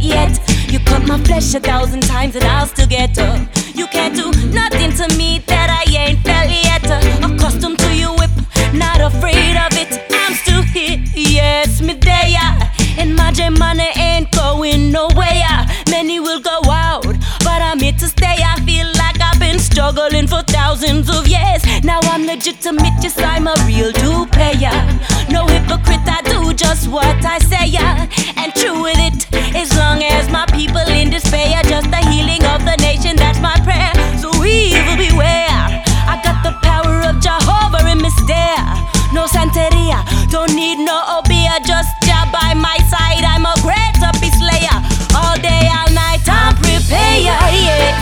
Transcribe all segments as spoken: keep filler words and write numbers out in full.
yet. You cut my flesh a thousand times and I'll still get up. You can't do nothing to me that I ain't felt yet. Accustomed to your whip, not afraid of it. I'm still here, yes, me there. And my J money ain't going nowhere. Many will go out, but I'm here to stay. I feel like I've been struggling for thousands of years. Now I'm legitimate, yes, I'm a real due payer. No hypocrite, I do just what I say, yeah. And true with it, as long as my people in despair. Just the healing of the nation, that's my prayer. So evil beware, I got the power of Jehovah in me stare. No Santeria, don't need no Obia, just Jah by my side. I'm a great happy slayer. All day, all night, I'm prepared, yeah.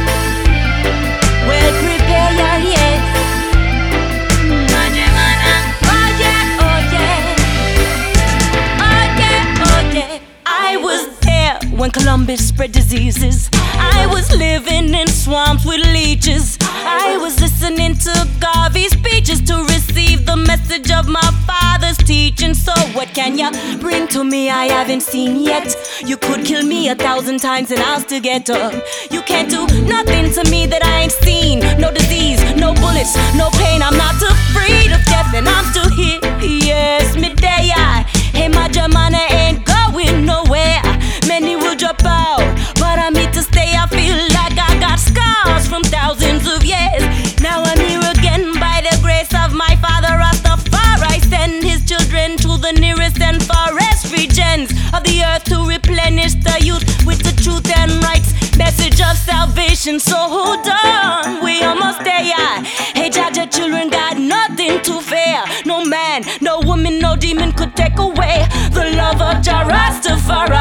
Well prepared, yeah. Oh yeah, oh yeah. Oh yeah, oh yeah. I was there when Columbus spread diseases. I was living in swamps with leeches. I was listening to Garvey's speeches to receive the message of my father's teaching. So what can you bring to me I haven't seen yet? You could kill me a thousand times and I'll still get up. You can't do nothing to me that I ain't seen. No disease, no bullets, no pain. I'm not afraid of death and I'm still here. Yes, me there. Hey, my Germany ain't going nowhere. Many will drop out, but I'm here to stay. I feel like I got scars from thousands of years. Now I'm here again by the grace of my Father Rastafari. Send his children to the nearest and farthest regions of the earth to replenish the youth with the truth and rights message of salvation. So hold on, we almost there. Hey, Jaja, children got nothing to fear. No man, no woman, no demon could take away the love of Jah Rastafari.